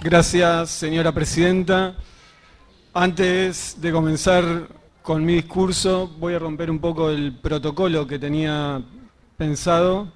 Gracias, señora presidenta. Antes de comenzar con mi discurso, voy a romper un poco el protocolo que tenía pensado.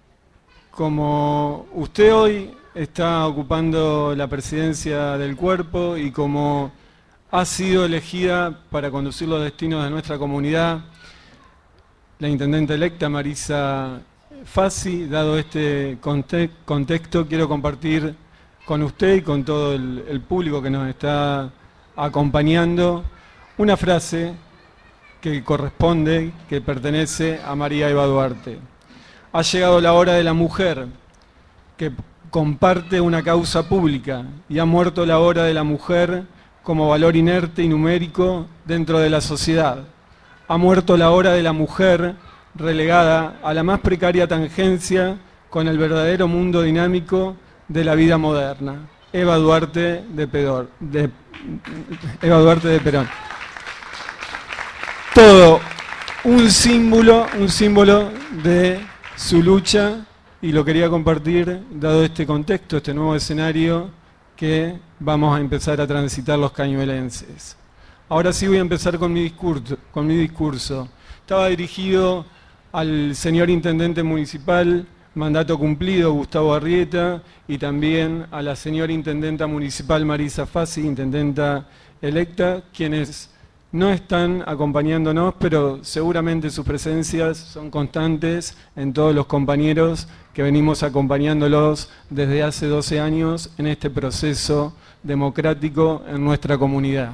Como usted hoy está ocupando la presidencia del cuerpo y como ha sido elegida para conducir los destinos de nuestra comunidad, la intendente electa Marisa Fassi, dado este contexto, quiero compartir con usted y con todo el público que nos está acompañando una frase que corresponde, que pertenece a María Eva Duarte. Ha llegado la hora de la mujer que comparte una causa pública y ha muerto la hora de la mujer como valor inerte y numérico dentro de la sociedad. Ha muerto la hora de la mujer relegada a la más precaria tangencia con el verdadero mundo dinámico de la vida moderna. Eva Duarte de Perón. Todo un símbolo de su lucha, y lo quería compartir dado este contexto, este nuevo escenario que vamos a empezar a transitar los cañuelenses. Ahora sí voy a empezar con mi discurso. Estaba dirigido al señor intendente municipal, mandato cumplido, Gustavo Arrieta, y también a la señora intendenta municipal Marisa Fassi, intendenta electa, quienes no están acompañándonos, pero seguramente sus presencias son constantes en todos los compañeros que venimos acompañándolos desde hace 12 años en este proceso democrático en nuestra comunidad.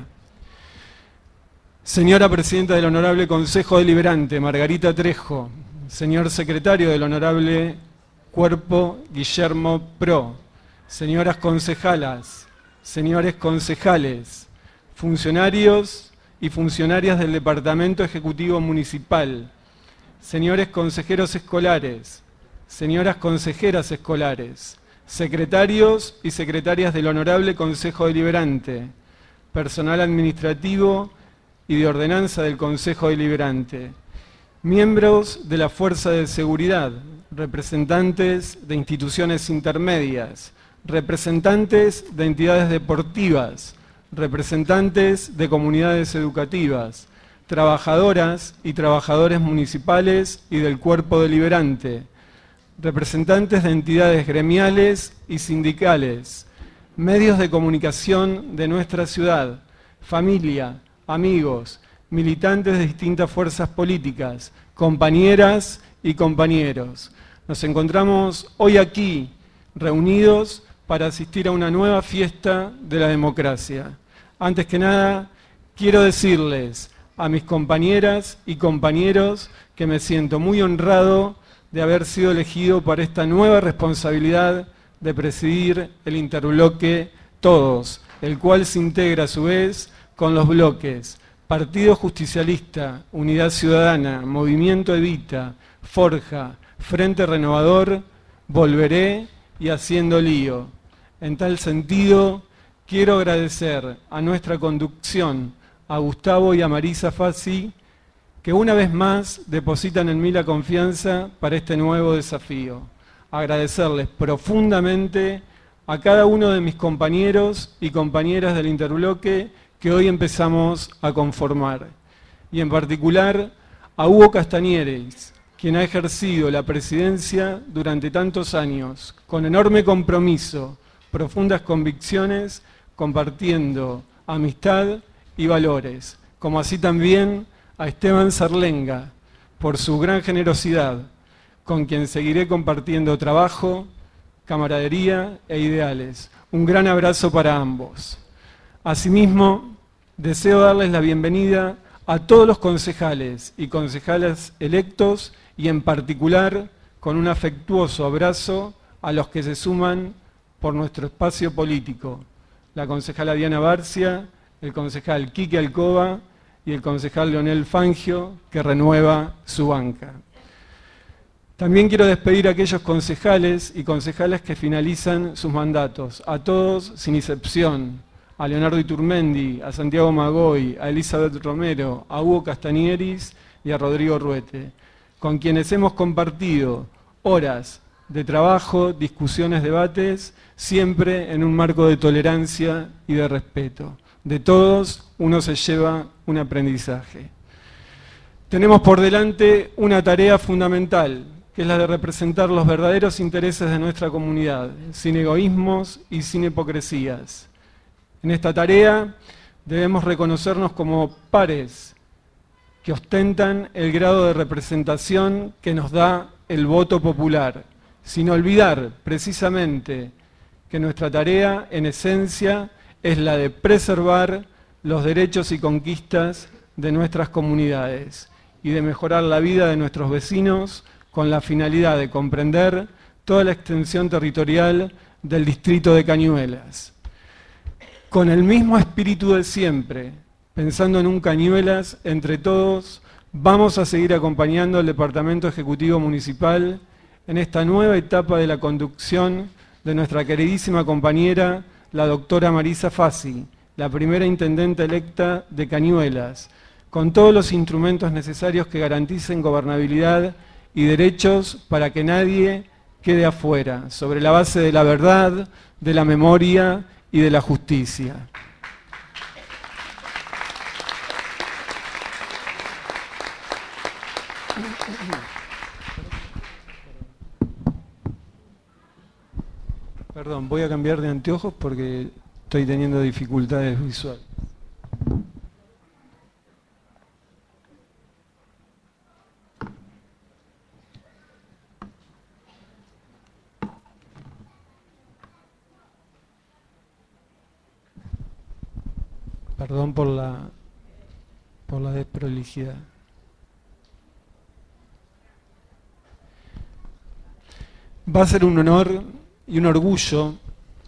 Señora Presidenta del Honorable Consejo Deliberante, Margarita Trejo, señor Secretario del Honorable Cuerpo, Guillermo Pro, señoras concejalas, señores concejales, funcionarios y funcionarias del Departamento Ejecutivo Municipal, señores consejeros escolares, señoras consejeras escolares, secretarios y secretarias del Honorable Consejo Deliberante, personal administrativo y de ordenanza del Consejo Deliberante, miembros de la Fuerza de Seguridad, representantes de instituciones intermedias, representantes de entidades deportivas, representantes de comunidades educativas, trabajadoras y trabajadores municipales y del cuerpo deliberante, representantes de entidades gremiales y sindicales, medios de comunicación de nuestra ciudad, familia, amigos, militantes de distintas fuerzas políticas, compañeras y compañeros. Nos encontramos hoy aquí, reunidos para asistir a una nueva fiesta de la democracia. Antes que nada, quiero decirles a mis compañeras y compañeros que me siento muy honrado de haber sido elegido para esta nueva responsabilidad de presidir el interbloque Todos, el cual se integra a su vez con los bloques Partido Justicialista, Unidad Ciudadana, Movimiento Evita, Forja, Frente Renovador, Volveré y Haciendo Lío. En tal sentido, quiero agradecer a nuestra conducción, a Gustavo y a Marisa Fassi, que una vez más depositan en mí la confianza para este nuevo desafío. Agradecerles profundamente a cada uno de mis compañeros y compañeras del interbloque que hoy empezamos a conformar, y en particular a Hugo Castañeres, quien ha ejercido la presidencia durante tantos años, con enorme compromiso, profundas convicciones, compartiendo amistad y valores, como así también a Esteban Sarlenga, por su gran generosidad, con quien seguiré compartiendo trabajo, camaradería e ideales. Un gran abrazo para ambos. Asimismo, deseo darles la bienvenida a todos los concejales y concejalas electos y en particular con un afectuoso abrazo a los que se suman por nuestro espacio político, la concejala Diana Barcia, el concejal Quique Alcoba y el concejal Leonel Fangio, que renueva su banca. También quiero despedir a aquellos concejales y concejalas que finalizan sus mandatos, a todos sin excepción, a Leonardo Iturmendi, a Santiago Magoy, a Elizabeth Romero, a Hugo Castañeris y a Rodrigo Ruete, con quienes hemos compartido horas, de trabajo, discusiones, debates, siempre en un marco de tolerancia y de respeto. De todos uno se lleva un aprendizaje. Tenemos por delante una tarea fundamental, que es la de representar los verdaderos intereses de nuestra comunidad, sin egoísmos y sin hipocresías. En esta tarea debemos reconocernos como pares que ostentan el grado de representación que nos da el voto popular, sin olvidar precisamente que nuestra tarea, en esencia, es la de preservar los derechos y conquistas de nuestras comunidades y de mejorar la vida de nuestros vecinos con la finalidad de comprender toda la extensión territorial del distrito de Cañuelas. Con el mismo espíritu de siempre, pensando en un Cañuelas, entre todos, vamos a seguir acompañando al Departamento Ejecutivo Municipal en esta nueva etapa de la conducción de nuestra queridísima compañera, la doctora Marisa Fassi, la primera intendente electa de Cañuelas, con todos los instrumentos necesarios que garanticen gobernabilidad y derechos para que nadie quede afuera, sobre la base de la verdad, de la memoria y de la justicia. Perdón, voy a cambiar de anteojos porque estoy teniendo dificultades visuales. Perdón por la desprolijidad. Va a ser un honor y un orgullo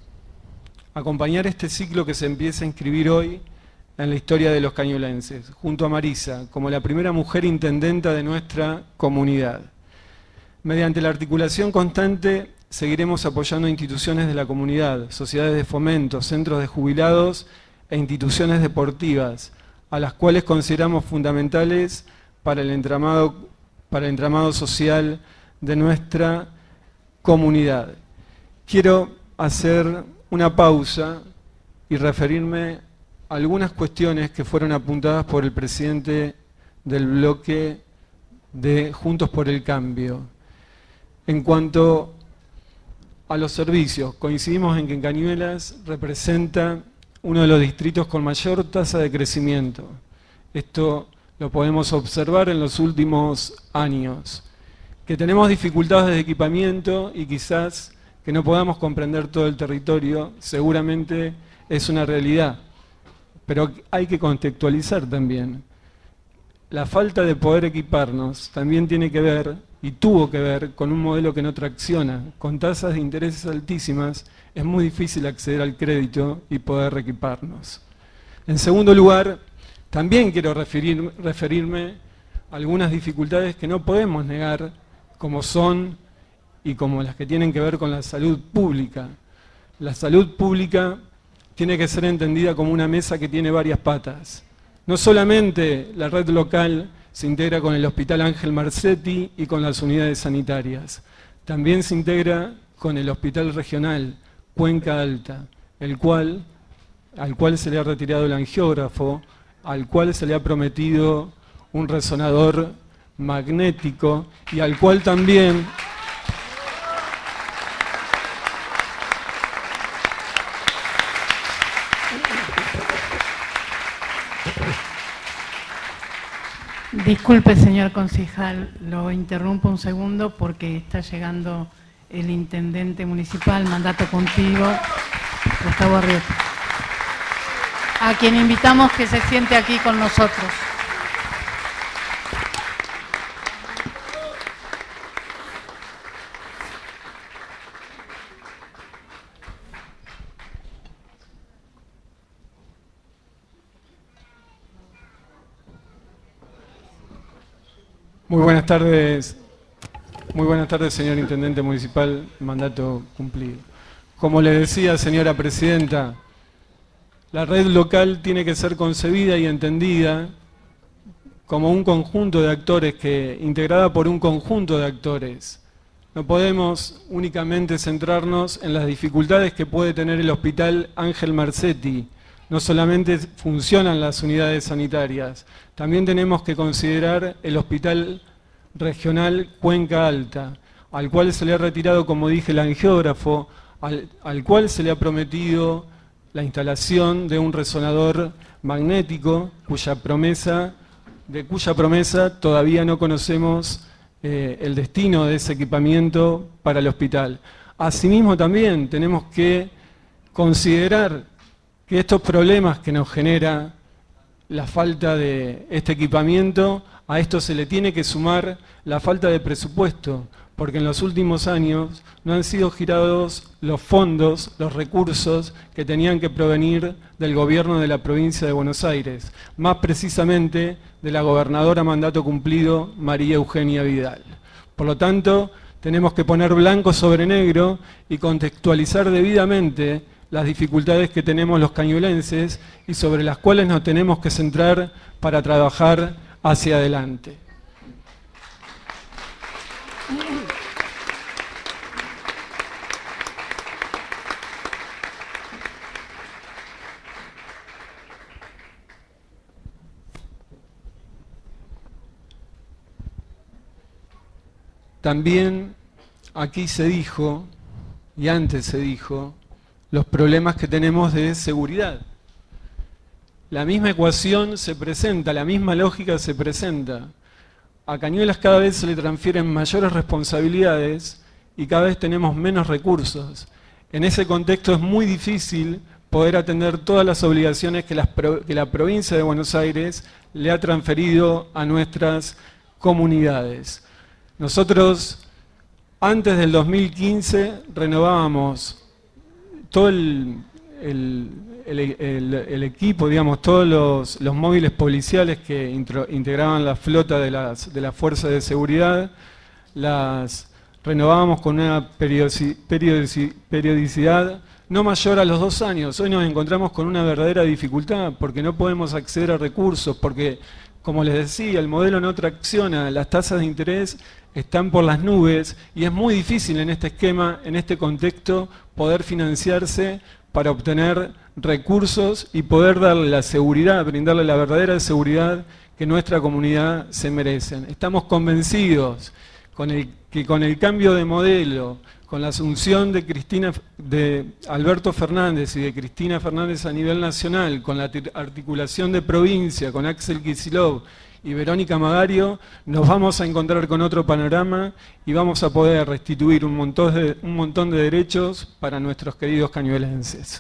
acompañar este ciclo que se empieza a inscribir hoy en la historia de los cañuelenses, junto a Marisa, como la primera mujer intendenta de nuestra comunidad. Mediante la articulación constante seguiremos apoyando instituciones de la comunidad, sociedades de fomento, centros de jubilados e instituciones deportivas, a las cuales consideramos fundamentales para el entramado social de nuestra comunidad. Quiero hacer una pausa y referirme a algunas cuestiones que fueron apuntadas por el presidente del bloque de Juntos por el Cambio. En cuanto a los servicios, coincidimos en que Cañuelas representa uno de los distritos con mayor tasa de crecimiento. Esto lo podemos observar en los últimos años. Que tenemos dificultades de equipamiento y quizás que no podamos comprender todo el territorio, seguramente es una realidad. Pero hay que contextualizar también. La falta de poder equiparnos también tiene que ver, y tuvo que ver, con un modelo que no tracciona. Con tasas de intereses altísimas, es muy difícil acceder al crédito y poder reequiparnos. En segundo lugar, también quiero referirme a algunas dificultades que no podemos negar, como son y como las que tienen que ver con la salud pública. La salud pública tiene que ser entendida como una mesa que tiene varias patas. No solamente la red local se integra con el Hospital Ángel Marcetti y con las unidades sanitarias, también se integra con el Hospital Regional Cuenca Alta, al cual se le ha retirado el angiógrafo, al cual se le ha prometido un resonador magnético y al cual también Disculpe, señor concejal, lo interrumpo un segundo porque está llegando el intendente municipal, mandato contigo, Gustavo Arrieta, a quien invitamos que se siente aquí con nosotros. Muy buenas tardes, señor intendente municipal, mandato cumplido. Como le decía, señora presidenta, la red local tiene que ser concebida y entendida como un conjunto de actores integrada por un conjunto de actores. No podemos únicamente centrarnos en las dificultades que puede tener el Hospital Ángel Marsetti. No solamente funcionan las unidades sanitarias, también tenemos que considerar el Hospital Regional Cuenca Alta, al cual se le ha retirado, como dije, el angiógrafo, al cual se le ha prometido la instalación de un resonador magnético, cuya promesa todavía no conocemos el destino de ese equipamiento para el hospital. Asimismo, también tenemos que considerar que estos problemas que nos genera la falta de este equipamiento, a esto se le tiene que sumar la falta de presupuesto, porque en los últimos años no han sido girados los fondos, los recursos que tenían que provenir del gobierno de la provincia de Buenos Aires, más precisamente de la gobernadora mandato cumplido, María Eugenia Vidal. Por lo tanto, tenemos que poner blanco sobre negro y contextualizar debidamente las dificultades que tenemos los cañuelenses y sobre las cuales nos tenemos que centrar para trabajar hacia adelante. También aquí se dijo, y antes se dijo, los problemas que tenemos de seguridad. La misma ecuación se presenta, la misma lógica se presenta. A Cañuelas cada vez se le transfieren mayores responsabilidades y cada vez tenemos menos recursos. En ese contexto es muy difícil poder atender todas las obligaciones que la provincia de Buenos Aires le ha transferido a nuestras comunidades. Nosotros, antes del 2015, renovábamos todo el equipo, digamos, todos los móviles policiales que integraban la flota de las fuerzas de seguridad, las renovábamos con una periodicidad no mayor a los 2 años. Hoy nos encontramos con una verdadera dificultad porque no podemos acceder a recursos, porque, como les decía, el modelo no tracciona, las tasas de interés están por las nubes y es muy difícil en este esquema, en este contexto, poder financiarse para obtener recursos y poder darle la seguridad, brindarle la verdadera seguridad que nuestra comunidad se merece. Estamos convencidos que con el cambio de modelo, con la asunción de Alberto Fernández y de Cristina Fernández a nivel nacional, con la articulación de provincia, con Axel Kicillof y Verónica Magario, nos vamos a encontrar con otro panorama y vamos a poder restituir un montón de derechos para nuestros queridos cañuelenses.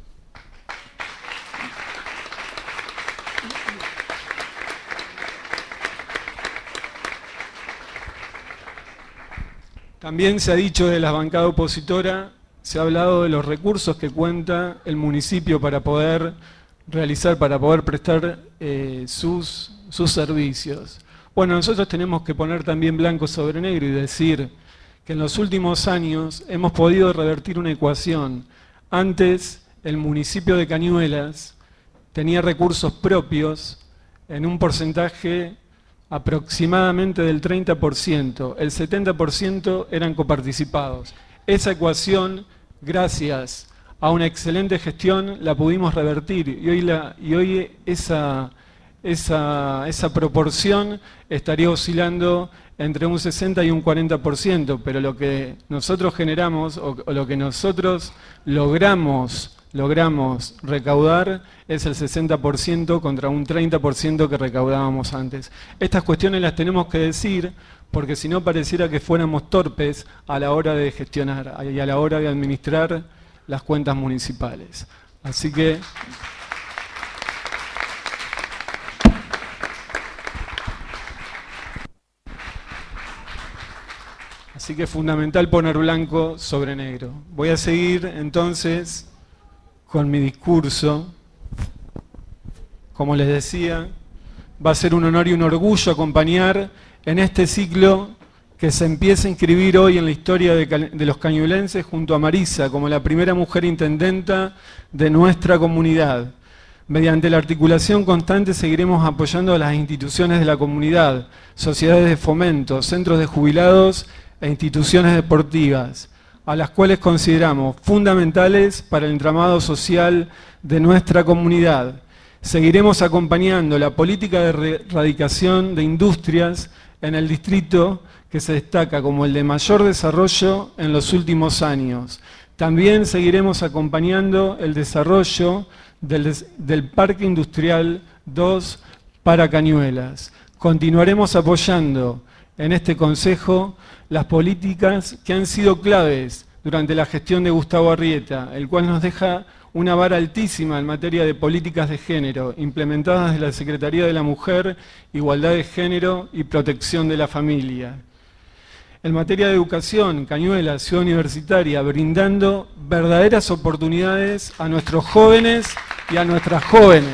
También se ha dicho de la bancada opositora, se ha hablado de los recursos que cuenta el municipio para poder prestar sus servicios. Bueno, nosotros tenemos que poner también blanco sobre negro y decir que en los últimos años hemos podido revertir una ecuación. Antes, el municipio de Cañuelas tenía recursos propios en un porcentaje aproximadamente del 30%, el 70% eran coparticipados. Esa ecuación, gracias a una excelente gestión, la pudimos revertir y hoy esa proporción estaría oscilando entre un 60 y un 40%, pero lo que nosotros generamos o lo que nosotros logramos recaudar es el 60% contra un 30% que recaudábamos antes. Estas cuestiones las tenemos que decir porque si no pareciera que fuéramos torpes a la hora de gestionar y a la hora de administrar las cuentas municipales. Así que es fundamental poner blanco sobre negro. Voy a seguir entonces con mi discurso. Como les decía, va a ser un honor y un orgullo acompañar en este ciclo que se empieza a inscribir hoy en la historia de los cañuelenses junto a Marisa, como la primera mujer intendenta de nuestra comunidad. Mediante la articulación constante seguiremos apoyando a las instituciones de la comunidad, sociedades de fomento, centros de jubilados e instituciones deportivas, a las cuales consideramos fundamentales para el entramado social de nuestra comunidad. Seguiremos acompañando la política de erradicación de industrias en el distrito que se destaca como el de mayor desarrollo en los últimos años. También seguiremos acompañando el desarrollo del Parque Industrial 2 para Cañuelas. Continuaremos apoyando en este Consejo las políticas que han sido claves durante la gestión de Gustavo Arrieta, el cual nos deja una vara altísima en materia de políticas de género, implementadas desde la Secretaría de la Mujer, Igualdad de Género y Protección de la Familia. En materia de educación, Cañuelas, Ciudad Universitaria, brindando verdaderas oportunidades a nuestros jóvenes y a nuestras jóvenes.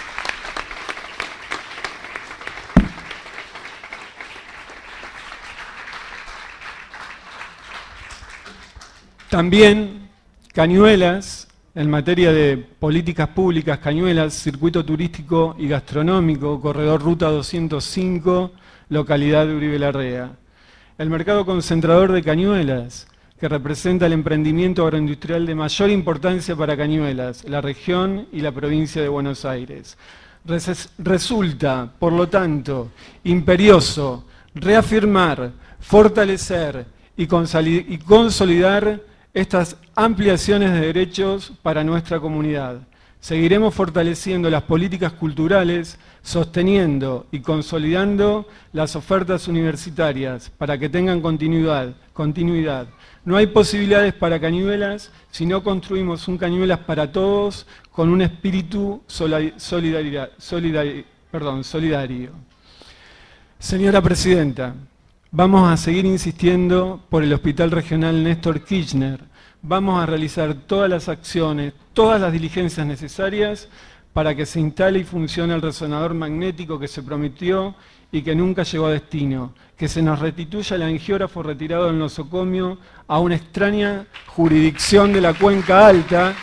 También Cañuelas, en materia de políticas públicas, Cañuelas, circuito turístico y gastronómico, corredor Ruta 205, localidad de Uribe Larrea. El mercado concentrador de Cañuelas, que representa el emprendimiento agroindustrial de mayor importancia para Cañuelas, la región y la provincia de Buenos Aires. Resulta, por lo tanto, imperioso reafirmar, fortalecer y consolidar estas ampliaciones de derechos para nuestra comunidad. Seguiremos fortaleciendo las políticas culturales, sosteniendo y consolidando las ofertas universitarias para que tengan continuidad. No hay posibilidades para Cañuelas si no construimos un Cañuelas para todos con un espíritu solidario. Señora Presidenta, vamos a seguir insistiendo por el Hospital Regional Néstor Kirchner. Vamos a realizar todas las acciones, todas las diligencias necesarias para que se instale y funcione el resonador magnético que se prometió y que nunca llegó a destino, que se nos restituya el angiógrafo retirado del nosocomio a una extraña jurisdicción de la Cuenca Alta,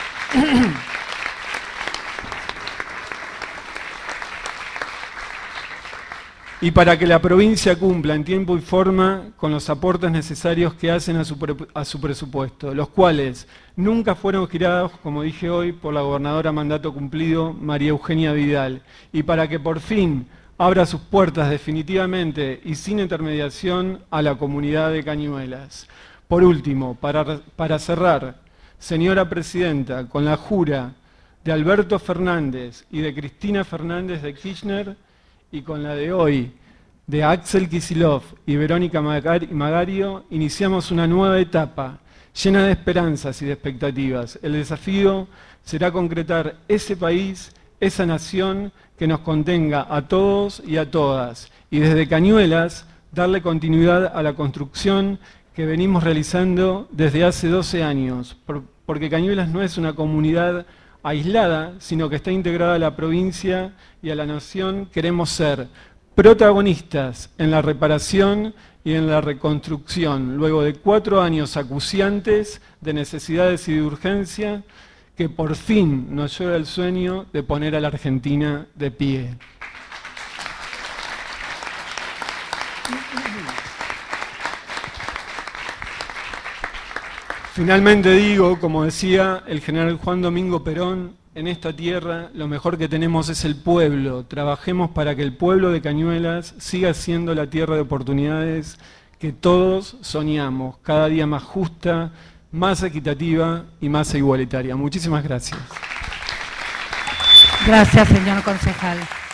y para que la provincia cumpla en tiempo y forma con los aportes necesarios que hacen a su presupuesto, los cuales nunca fueron girados, como dije hoy, por la gobernadora mandato cumplido, María Eugenia Vidal, y para que por fin abra sus puertas definitivamente y sin intermediación a la comunidad de Cañuelas. Por último, para cerrar, señora Presidenta, con la jura de Alberto Fernández y de Cristina Fernández de Kirchner, y con la de hoy, de Axel Kicillof y Verónica Magario, iniciamos una nueva etapa, llena de esperanzas y de expectativas. El desafío será concretar ese país, esa nación que nos contenga a todos y a todas, y desde Cañuelas darle continuidad a la construcción que venimos realizando desde hace 12 años, porque Cañuelas no es una comunidad aislada, sino que está integrada a la provincia y a la nación. Queremos ser protagonistas en la reparación y en la reconstrucción, luego de 4 años acuciantes de necesidades y de urgencia, que por fin nos lleva el sueño de poner a la Argentina de pie. Finalmente digo, como decía el general Juan Domingo Perón, en esta tierra lo mejor que tenemos es el pueblo. Trabajemos para que el pueblo de Cañuelas siga siendo la tierra de oportunidades que todos soñamos, cada día más justa, más equitativa y más igualitaria. Muchísimas gracias. Gracias, señor concejal.